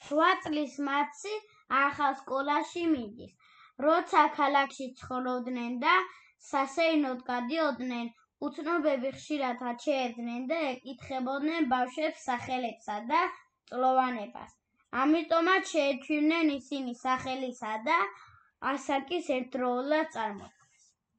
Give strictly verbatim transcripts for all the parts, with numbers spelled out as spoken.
რვა წლის მათი ახალ სკოლაში მიდის. როცა ქალაქში ცხოვრობდნენ და სასეირნოდ გადიოდნენ, უცნობები ხშირად აჩერდნენ და ეკითხებოდნენ ბავშვებს სახელებსა და წლოვანებას. ამიტომაც შეეჩვივნენ ისინი სახელისა და ასაკის ერთდროულად წარმოდგენას.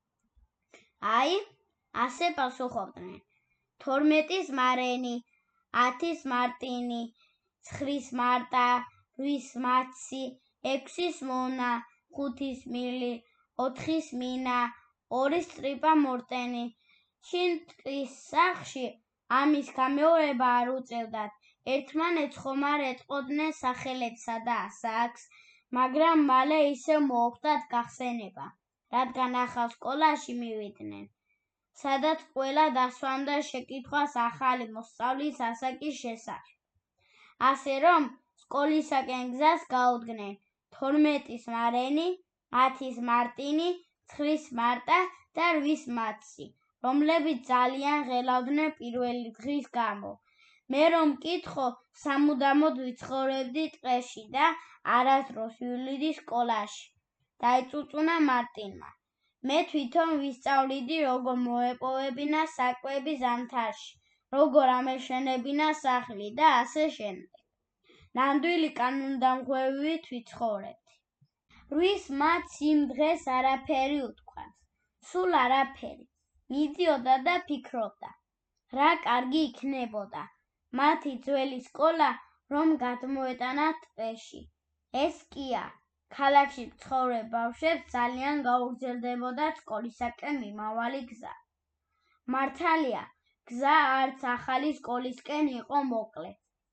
აი, ასე პასუხობდნენ: თორმეტის მარენი, ათის მარტინი, ცხრის მარტა, რვის მაცი, ექვსის მონა, ხუთის მილი, ოთხის მინა, ორის ტრიპა მორტენი. შინ ტყის სახლში ამის გამეორება არ უწევდათ. ერთმანეთს ხომ არ ეტყოდნენ სახელებსა და ასაკს, მაგრამ მალე ისევ მოუხდათ გახსენება, რადგან ახალ სკოლაში მივიდნენ, სადაც ყველა დასვამდა შეკითხვას ახალი მოსწავლის ასაკის შესახებ. ასე რომ, სკოლისაკენ გზას გაუდგნენ თორმეტის მარენი, ათის მარტინი, ცხრის მარტა და რვის მაცი, რომლებიც ძალიან ღელავდნენ პირველი დღის გამო. მე რომ მკითხო, სამუდამოდ ვიცხოვრებდი ტყეში და არასდროს ვივლიდი სკოლაში, დაიწუწუნა მარტინმა. მე თვითონ ვისწავლიდი, როგორ მოეპოვებინა საკვები ზამთარში, როგორ ამეშენებინა სახლი და ასე შემდეგ. ნამდვილი კანონდამღვევით ვიცხოვრებდი. რვის მაცს იმ დღეს არაფერი უთქვამს, სულ არაფერი. მიდიოდა და ფიქრობდა, რა კარგი იქნებოდა მათი ძველი სკოლა რომ გადმოეტანათ ტყეში. ეს კია, ქალაქში მცხოვრებ ბავშვებს ძალიან გაუგრძელდებოდათ სკოლისაკენ მიმავალი გზა. მართალია, გზა არც ახალი სკოლისკენ იყო მოკლე,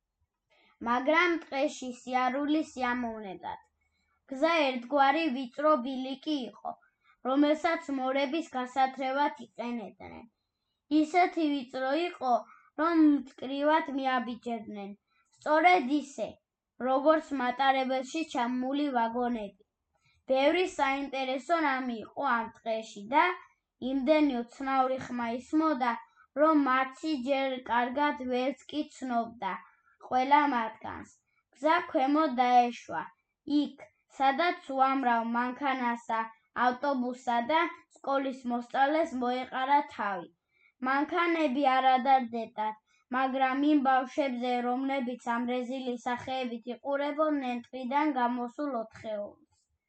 მაგრამ ტყეში სიარული სიამოვნებდათ. გზა ერთგვარი ვიწრო ბილიკი იყო, რომელსაც მორების გასათრევად იყენებდნენ. ისეთი ვიწრო იყო, რომ მტკრივად მიაბიჯებდნენ, სწორედ ისე, როგორც მატარებელში ჩამული ვაგონები. ბევრი საინტერესო რამე იყო ამ ტყეში და იმდენი უცნაური ხმა ისმოდა, რომ მაცი ჯერ კარგად ვერც კი ცნობდა ყველა მათგანს. გზა ქვემოთ დაეშვა, იქ, სადაც უამრავ მანქანასა, ავტობუსსა და სკოლის მოსწავლეს მოეყარა თავი. მანქანები არ ადარდებდათ, მაგრამ იმ ბავშვებზე, რომლებიც ამ რეზილი სახეებით იყურებოდნენ ტყიდან გამოსულ ოთხეულს.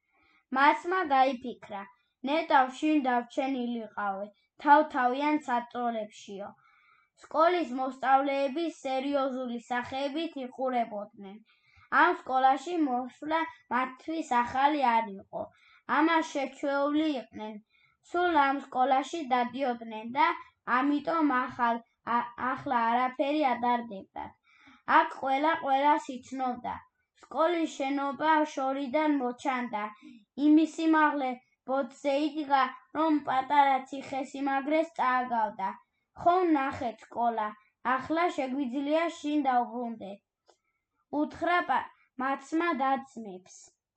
მაცმა გაიფიქრა, ნეტავ შინ დარჩენილიყავი თავ-თავიან საწოლებშიო. სკოლის მოსწავლეები სერიოზული სახეებით იყურებოდნენ. ამ სკოლაში მოსვლა მათთვის ახალი არ იყო. ამას შეჩვეული იყვნენ. სულ ამ სკოლაში დადიოდნენ და ამიტომ ახლა არაფერი ადარდებდათ. აქ ყველა ყველას იცნობდა. სკოლის შენობა შორიდან მოჩანდა. იმის სიმაღლე ბოძზე იდგა, რომ პატარა ციხესიმაგრეს წააგავდა. ხომ ნახეთ სკოლა, ახლა შეგვიძლია შინ დავბრუნდეთ. უთხრა მაცმა და-ძმებს.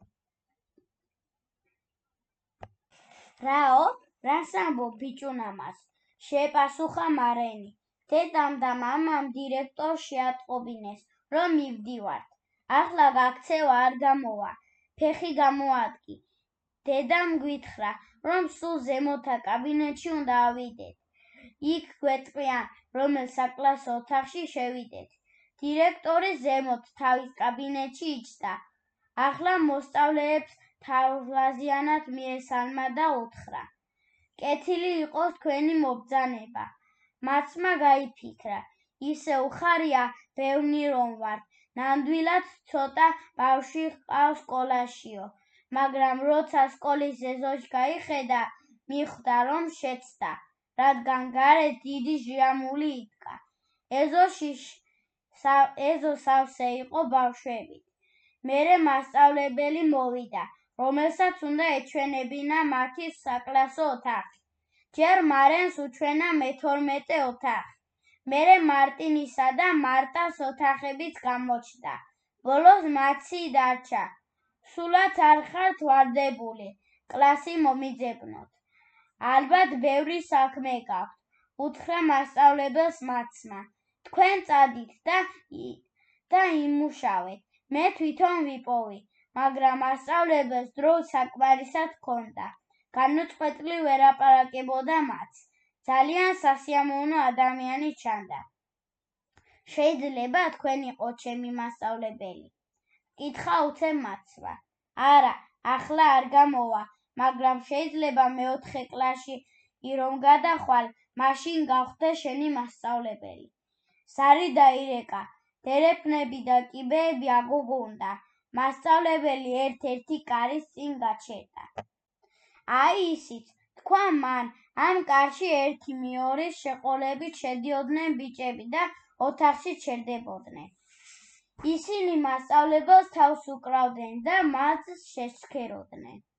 რაო, რას ამბობ ბიჭუნამას? შეეპასუხა მარენი. დედამ და მამამ დირექტორს შეატყობინეს, რომ მივდივართ. ახლა გაქცევა არ გამოვა, ფეხი გამოადგი. დედამ გვითხრა, რომ სულ ზემოთა კაბინეტში უნდა ავიდეთ. იქ გვეტყვიან, რომელ საკლასო ოთახში შევიდეთ. დირექტორი ზემოთ თავის კაბინეტში იჯდა. ახლა მოსწავლეებს თავლაზიანად მიესალმა და უთხრა: კეთილი იყოს თქვენი მობრძანება. მაცმა გაიფიქრა, ისე უხარია ბევრი რომ ვართ, ნამდვილად ცოტა ბავშვი ჰყავს სკოლაშიო, მაგრამ როცა სკოლის ეზოში გაიხედა, მიხვდა რომ შეცდა, რადგან გარეთ დიდი ჟიამული იდგა. ეზოში ეზო სავსე იყო ბავშვებით. მერე მასწავლებელი მოვიდა, რომელსაც უნდა ეჩვენებინა მათი საკლასო ოთახი. ჯერ მარენს უჩვენა მეთორმეტე ოთახი. მერე მარტინისა და მარტას ოთახებიც გამოჩნდა. ბოლოს მაცი დარჩა. სულაც არ ხართ ვარდებული, კლასი მომიძებნოთ. ალბათ ბევრი საქმე გაქვთ, უთხრა მასწავლებელს მაცმა. თქვენ წადით და იმუშავეთ, მე თვითონ ვიპოვი, მაგრამ მასწავლებელს დრო საკმარისად ჰქონდა. განუწყვეტლივ ვერ აპარაკებოდა მათს. ძალიან სასიამოვნო ადამიანი ჩანდა. შეიძლება თქვენ იყოთ ჩემი მასწავლებელი? კითხა უცებ მაცვა. არა, ახლა არ გამოვა, მაგრამ შეიძლება მეოთხე კლასში რომ გადახვალ, მაშინ გავხდე შენი მასწავლებელი. სარი დაირეკა, დერეფნები და კიბეები აგუგუნდა. მასწავლებელი ერთ-ერთი კარის წინ გაჩერდა. აი ისიც, თქვა მან, ამ კარში ერთი-მეორის შეყოლებით შედიოდნენ ბიჭები და ოთახში ჩერდებოდნენ. ისინი მასწავლებელს თავს უკრავდნენ და მას შეშქეროდნენ.